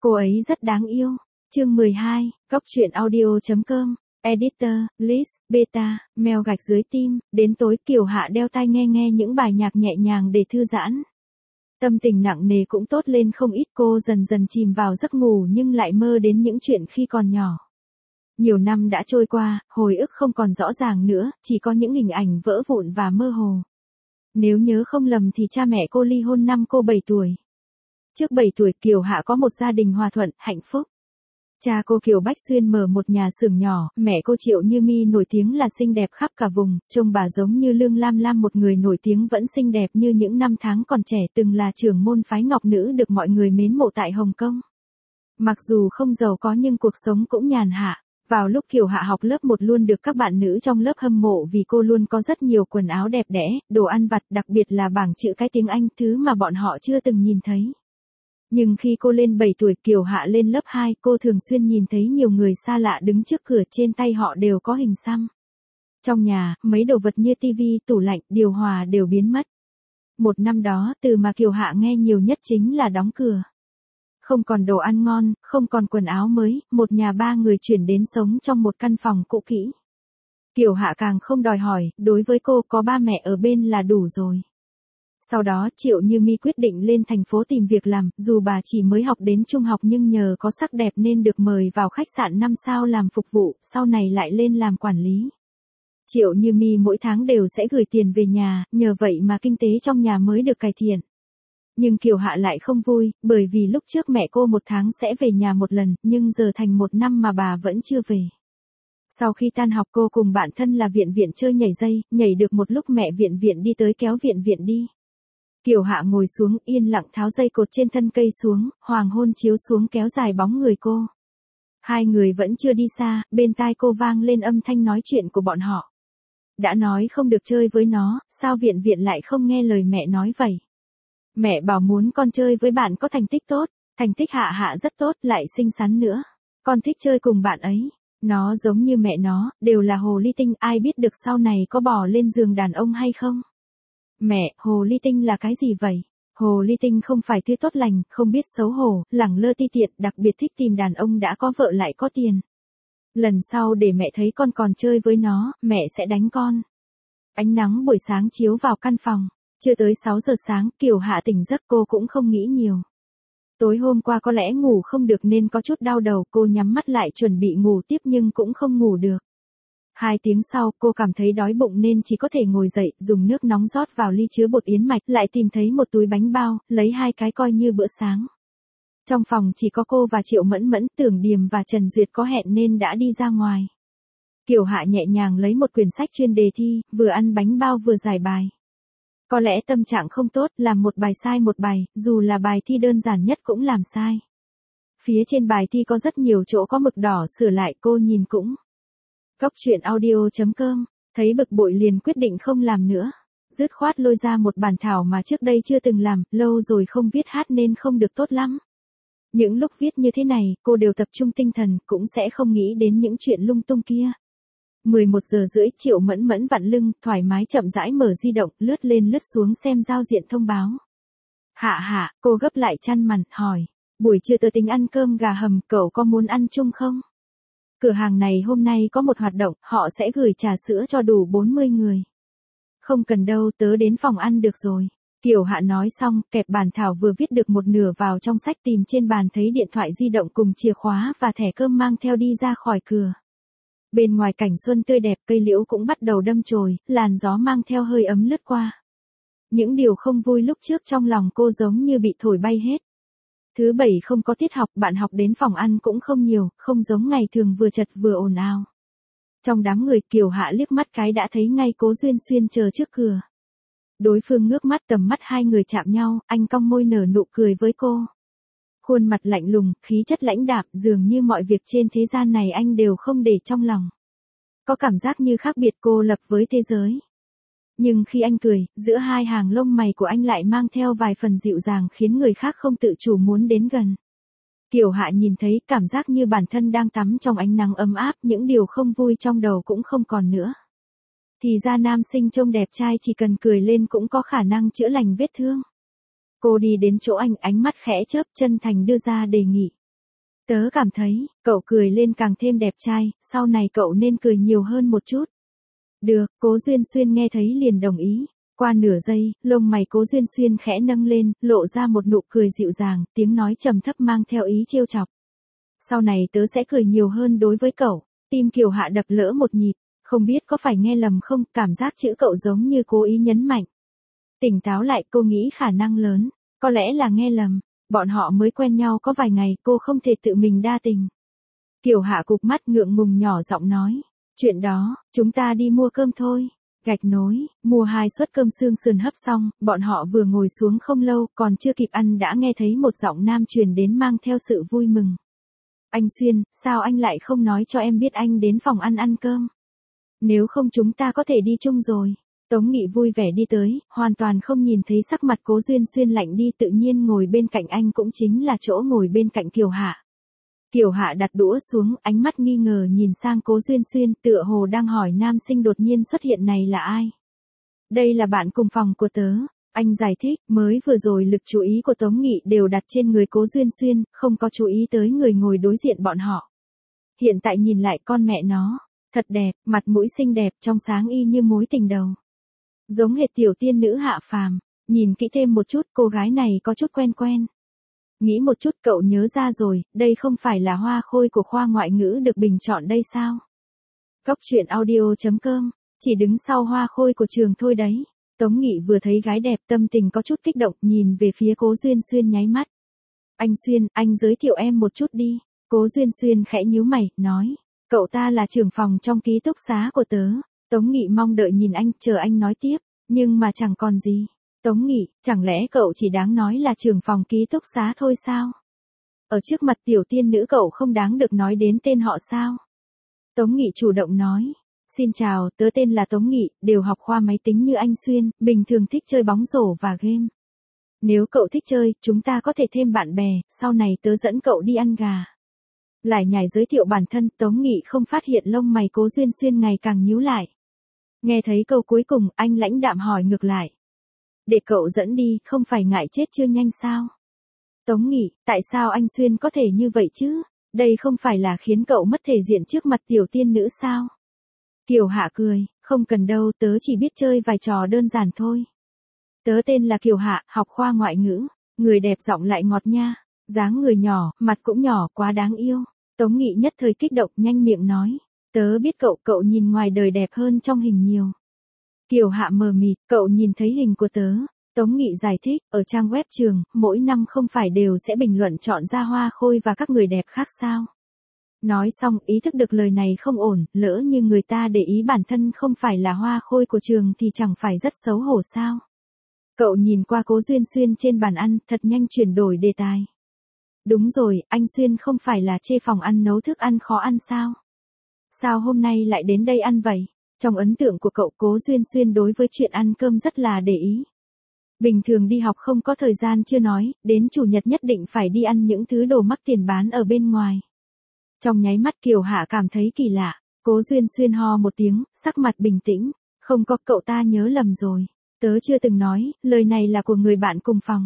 Cô ấy rất đáng yêu. Chương 12, Cóc truyện audio.com, Editor, Liz, Beta, mèo gạch dưới tim, đến tối Kiều Hạ đeo tai nghe những bài nhạc nhẹ nhàng để thư giãn. Tâm tình nặng nề cũng tốt lên không ít, cô dần dần chìm vào giấc ngủ nhưng lại mơ đến những chuyện khi còn nhỏ. Nhiều năm đã trôi qua, hồi ức không còn rõ ràng nữa, chỉ có những hình ảnh vỡ vụn và mơ hồ. Nếu nhớ không lầm thì cha mẹ cô ly hôn năm cô 7 tuổi. Trước 7 tuổi Kiều Hạ có một gia đình hòa thuận, hạnh phúc. Cha cô Kiều Bách Xuyên mở một nhà xưởng nhỏ, mẹ cô Triệu Như Mi nổi tiếng là xinh đẹp khắp cả vùng, trông bà giống như Lương Lam Lam, một người nổi tiếng vẫn xinh đẹp như những năm tháng còn trẻ, từng là trưởng môn phái Ngọc Nữ được mọi người mến mộ tại Hồng Kông. Mặc dù không giàu có nhưng cuộc sống cũng nhàn hạ. Vào lúc Kiều Hạ học lớp 1 luôn được các bạn nữ trong lớp hâm mộ vì cô luôn có rất nhiều quần áo đẹp đẽ, đồ ăn vặt, đặc biệt là bảng chữ cái tiếng Anh, thứ mà bọn họ chưa từng nhìn thấy. Nhưng khi cô lên 7 tuổi Kiều Hạ lên lớp 2, cô thường xuyên nhìn thấy nhiều người xa lạ đứng trước cửa, trên tay họ đều có hình xăm. Trong nhà, mấy đồ vật như tivi, tủ lạnh, điều hòa đều biến mất. Một năm đó, từ mà Kiều Hạ nghe nhiều nhất chính là đóng cửa. Không còn đồ ăn ngon, không còn quần áo mới, một nhà 3 người chuyển đến sống trong một căn phòng cũ kỹ. Kiều Hạ càng không đòi hỏi, đối với cô có ba mẹ ở bên là đủ rồi. Sau đó Triệu Như Mi quyết định lên thành phố tìm việc làm, dù bà chỉ mới học đến trung học nhưng nhờ có sắc đẹp nên được mời vào khách sạn 5 sao làm phục vụ, sau này lại lên làm quản lý. Triệu Như Mi mỗi tháng đều sẽ gửi tiền về nhà, nhờ vậy mà kinh tế trong nhà mới được cải thiện. Nhưng Kiều Hạ lại không vui, bởi vì lúc trước mẹ cô một tháng sẽ về nhà một lần, nhưng giờ thành một năm mà bà vẫn chưa về. Sau khi tan học cô cùng bạn thân là Viện chơi nhảy dây, nhảy được một lúc mẹ Viện đi tới kéo Viện đi. Kiều Hạ ngồi xuống yên lặng tháo dây cột trên thân cây xuống, hoàng hôn chiếu xuống kéo dài bóng người cô. Hai người vẫn chưa đi xa, bên tai cô vang lên âm thanh nói chuyện của bọn họ. Đã nói không được chơi với nó, sao Viện lại không nghe lời mẹ nói vậy? Mẹ bảo muốn con chơi với bạn có thành tích tốt, thành tích Hạ rất tốt, lại xinh xắn nữa. Con thích chơi cùng bạn ấy. Nó giống như mẹ nó, đều là hồ ly tinh, ai biết được sau này có bò lên giường đàn ông hay không? Mẹ, hồ ly tinh là cái gì vậy? Hồ ly tinh không phải thứ tốt lành, không biết xấu hổ, lẳng lơ ti tiện, đặc biệt thích tìm đàn ông đã có vợ lại có tiền. Lần sau để mẹ thấy con còn chơi với nó, mẹ sẽ đánh con. Ánh nắng buổi sáng chiếu vào căn phòng. Chưa tới 6 giờ sáng, Kiều Hạ tỉnh giấc, cô cũng không nghĩ nhiều. Tối hôm qua có lẽ ngủ không được nên có chút đau đầu, cô nhắm mắt lại chuẩn bị ngủ tiếp nhưng cũng không ngủ được. 2 tiếng sau, cô cảm thấy đói bụng nên chỉ có thể ngồi dậy, dùng nước nóng rót vào ly chứa bột yến mạch, lại tìm thấy một túi bánh bao, lấy 2 cái coi như bữa sáng. Trong phòng chỉ có cô và Triệu Mẫn Mẫn, Tưởng Điềm và Trần Duyệt có hẹn nên đã đi ra ngoài. Kiều Hạ nhẹ nhàng lấy một quyển sách chuyên đề thi, vừa ăn bánh bao vừa giải bài. Có lẽ tâm trạng không tốt, làm một bài sai một bài, dù là bài thi đơn giản nhất cũng làm sai. Phía trên bài thi có rất nhiều chỗ có mực đỏ, sửa lại cô nhìn cũng. Cóc truyện audio.com, thấy bực bội liền quyết định không làm nữa. Dứt khoát lôi ra một bản thảo mà trước đây chưa từng làm, lâu rồi không viết hát nên không được tốt lắm. Những lúc viết như thế này, cô đều tập trung tinh thần, cũng sẽ không nghĩ đến những chuyện lung tung kia. 11 giờ rưỡi, Triệu Mẫn Mẫn vặn lưng, thoải mái chậm rãi mở di động, lướt lên lướt xuống xem giao diện thông báo. Hạ, cô gấp lại chăn màn, hỏi. Buổi trưa tớ tính ăn cơm gà hầm, cậu có muốn ăn chung không? Cửa hàng này hôm nay có một hoạt động, họ sẽ gửi trà sữa cho đủ 40 người. Không cần đâu, tớ đến phòng ăn được rồi. Kiều Hạ nói xong, kẹp bản thảo vừa viết được một nửa vào trong sách, tìm trên bàn thấy điện thoại di động cùng chìa khóa và thẻ cơm mang theo đi ra khỏi cửa. Bên ngoài cảnh xuân tươi đẹp, cây liễu cũng bắt đầu đâm chồi, làn gió mang theo hơi ấm lướt qua. Những điều không vui lúc trước trong lòng cô giống như bị thổi bay hết. Thứ 7 không có tiết học, bạn học đến phòng ăn cũng không nhiều, không giống ngày thường vừa chật vừa ồn ào. Trong đám người, Kiều Hạ liếc mắt cái đã thấy ngay Cố Duyên Xuyên chờ trước cửa. Đối phương ngước mắt, tầm mắt hai người chạm nhau, anh cong môi nở nụ cười với cô. Khuôn mặt lạnh lùng, khí chất lãnh đạm, dường như mọi việc trên thế gian này anh đều không để trong lòng. Có cảm giác như khác biệt cô lập với thế giới. Nhưng khi anh cười, giữa hai hàng lông mày của anh lại mang theo vài phần dịu dàng khiến người khác không tự chủ muốn đến gần. Kiều Hạ nhìn thấy, cảm giác như bản thân đang tắm trong ánh nắng ấm áp, những điều không vui trong đầu cũng không còn nữa. Thì ra nam sinh trông đẹp trai chỉ cần cười lên cũng có khả năng chữa lành vết thương. Cô đi đến chỗ anh, ánh mắt khẽ chớp, chân thành đưa ra đề nghị. Tớ cảm thấy, cậu cười lên càng thêm đẹp trai, sau này cậu nên cười nhiều hơn một chút. Được, Cố Duyên Xuyên nghe thấy liền đồng ý. Qua nửa giây, lông mày Cố Duyên Xuyên khẽ nâng lên, lộ ra một nụ cười dịu dàng, tiếng nói trầm thấp mang theo ý trêu chọc. Sau này tớ sẽ cười nhiều hơn đối với cậu. Tim Kiều Hạ đập lỡ một nhịp, không biết có phải nghe lầm không, cảm giác chữ cậu giống như cố ý nhấn mạnh. Tỉnh táo lại, cô nghĩ khả năng lớn, có lẽ là nghe lầm, bọn họ mới quen nhau có vài ngày, cô không thể tự mình đa tình. Kiều Hạ cụp mắt ngượng ngùng nhỏ giọng nói, chuyện đó, chúng ta đi mua cơm thôi. Gạch nối, mua 2 suất cơm xương sườn hấp xong, bọn họ vừa ngồi xuống không lâu, còn chưa kịp ăn đã nghe thấy một giọng nam truyền đến mang theo sự vui mừng. Anh Xuyên, sao anh lại không nói cho em biết anh đến phòng ăn cơm? Nếu không chúng ta có thể đi chung rồi. Tống Nghị vui vẻ đi tới, hoàn toàn không nhìn thấy sắc mặt Cố Duyên Xuyên lạnh đi, tự nhiên ngồi bên cạnh anh cũng chính là chỗ ngồi bên cạnh Kiều Hạ. Kiều Hạ đặt đũa xuống, ánh mắt nghi ngờ nhìn sang Cố Duyên Xuyên, tựa hồ đang hỏi nam sinh đột nhiên xuất hiện này là ai. Đây là bạn cùng phòng của tớ. Anh giải thích, mới vừa rồi lực chú ý của Tống Nghị đều đặt trên người Cố Duyên Xuyên, không có chú ý tới người ngồi đối diện bọn họ. Hiện tại nhìn lại con mẹ nó, thật đẹp, mặt mũi xinh đẹp trong sáng y như mối tình đầu. Giống hệt tiểu tiên nữ hạ phàm, nhìn kỹ thêm một chút cô gái này có chút quen quen. Nghĩ một chút cậu nhớ ra rồi, đây không phải là Hoa Khôi của khoa ngoại ngữ được bình chọn đây sao? Cóc truyện audio.com, chỉ đứng sau Hoa Khôi của trường thôi đấy. Tống Nghị vừa thấy gái đẹp tâm tình có chút kích động, nhìn về phía Cố Duyên Xuyên nháy mắt. Anh Xuyên, anh giới thiệu em một chút đi. Cố Duyên Xuyên khẽ nhíu mày, nói. Cậu ta là trưởng phòng trong ký túc xá của tớ. Tống Nghị mong đợi nhìn anh, chờ anh nói tiếp, nhưng mà chẳng còn gì. Tống Nghị, chẳng lẽ cậu chỉ đáng nói là trưởng phòng ký túc xá thôi sao? Ở trước mặt tiểu tiên nữ cậu không đáng được nói đến tên họ sao? Tống Nghị chủ động nói. Xin chào, tớ tên là Tống Nghị, đều học khoa máy tính như anh Xuyên, bình thường thích chơi bóng rổ và game. Nếu cậu thích chơi, chúng ta có thể thêm bạn bè, sau này tớ dẫn cậu đi ăn gà. Lại nhảy giới thiệu bản thân, Tống Nghị không phát hiện lông mày Cố Duyên Xuyên ngày càng nhíu lại. Nghe thấy câu cuối cùng, anh lãnh đạm hỏi ngược lại. Để cậu dẫn đi, không phải ngại chết chưa nhanh sao? Tống Nghị, tại sao anh Xuyên có thể như vậy chứ? Đây không phải là khiến cậu mất thể diện trước mặt tiểu tiên nữ sao? Kiều Hạ cười, không cần đâu, tớ chỉ biết chơi vài trò đơn giản thôi. Tớ tên là Kiều Hạ, học khoa ngoại ngữ, người đẹp giọng lại ngọt nha, dáng người nhỏ, mặt cũng nhỏ, quá đáng yêu. Tống Nghị nhất thời kích động nhanh miệng nói, tớ biết cậu nhìn ngoài đời đẹp hơn trong hình nhiều. Kiều Hạ mờ mịt, cậu nhìn thấy hình của tớ. Tống Nghị giải thích, ở trang web trường, mỗi năm không phải đều sẽ bình luận chọn ra Hoa Khôi và các người đẹp khác sao? Nói xong, ý thức được lời này không ổn, lỡ như người ta để ý bản thân không phải là Hoa Khôi của trường thì chẳng phải rất xấu hổ sao? Cậu nhìn qua Cố Duyên Xuyên trên bàn ăn, thật nhanh chuyển đổi đề tài. Đúng rồi, anh Xuyên không phải là chê phòng ăn nấu thức ăn khó ăn sao? Sao hôm nay lại đến đây ăn vậy? Trong ấn tượng của cậu, Cố Duyên Xuyên đối với chuyện ăn cơm rất là để ý. Bình thường đi học không có thời gian chưa nói, đến chủ nhật nhất định phải đi ăn những thứ đồ mắc tiền bán ở bên ngoài. Trong nháy mắt Kiều Hạ cảm thấy kỳ lạ, Cố Duyên Xuyên ho một tiếng, sắc mặt bình tĩnh, không có, cậu ta nhớ lầm rồi. Tớ chưa từng nói, lời này là của người bạn cùng phòng.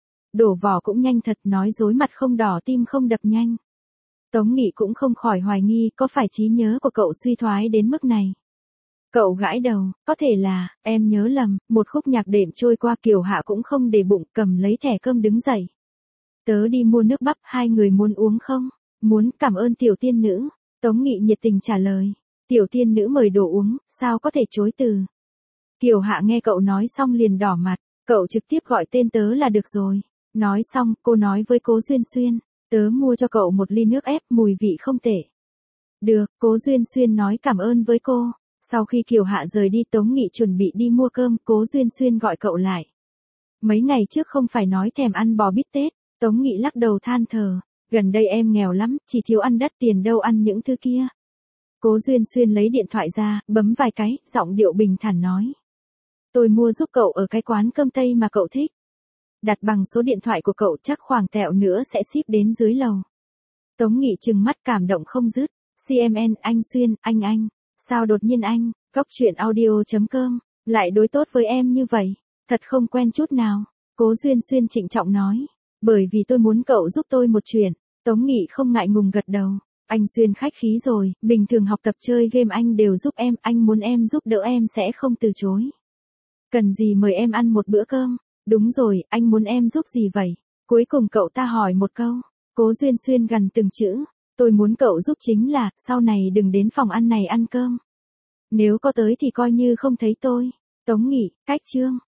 Đổ vỏ cũng nhanh thật, nói dối mặt không đỏ tim không đập nhanh. Tống Nghị cũng không khỏi hoài nghi có phải trí nhớ của cậu suy thoái đến mức này. Cậu gãi đầu, có thể là, em nhớ lầm, một khúc nhạc đệm trôi qua Kiều Hạ cũng không để bụng, cầm lấy thẻ cơm đứng dậy. Tớ đi mua nước bắp, hai người muốn uống không? Muốn, cảm ơn tiểu tiên nữ. Tống Nghị nhiệt tình trả lời. Tiểu tiên nữ mời đồ uống, sao có thể chối từ. Kiều Hạ nghe cậu nói xong liền đỏ mặt, cậu trực tiếp gọi tên tớ là được rồi. Nói xong, cô nói với Cố Duyên Xuyên, tớ mua cho cậu một ly nước ép mùi vị không tệ. Được, Cố Duyên Xuyên nói cảm ơn với cô. Sau khi Kiều Hạ rời đi, Tống Nghị chuẩn bị đi mua cơm, Cố Duyên Xuyên gọi cậu lại. Mấy ngày trước không phải nói thèm ăn bò bít tết, Tống Nghị lắc đầu than thở, gần đây em nghèo lắm, chỉ thiếu ăn đất tiền đâu ăn những thứ kia. Cố Duyên Xuyên lấy điện thoại ra, bấm vài cái, giọng điệu bình thản nói. Tôi mua giúp cậu ở cái quán cơm Tây mà cậu thích. Đặt bằng số điện thoại của cậu, chắc khoảng tẹo nữa sẽ ship đến dưới lầu. Tống Nghị trừng mắt cảm động không dứt. CMN, anh Xuyên, anh. Sao đột nhiên anh, Cóc truyện audio.com, lại đối tốt với em như vậy? Thật không quen chút nào. Cố Duyên Xuyên trịnh trọng nói. Bởi vì tôi muốn cậu giúp tôi một chuyện. Tống Nghị không ngại ngùng gật đầu. Anh Xuyên khách khí rồi, bình thường học tập chơi game anh đều giúp em, anh muốn em giúp đỡ em sẽ không từ chối. Cần gì mời em ăn một bữa cơm? Đúng rồi, anh muốn em giúp gì vậy? Cuối cùng cậu ta hỏi một câu. Cố Duyên Xuyên gần từng chữ. Tôi muốn cậu giúp chính là, sau này đừng đến phòng ăn này ăn cơm. Nếu có tới thì coi như không thấy tôi. Tống Nghị, cách chương.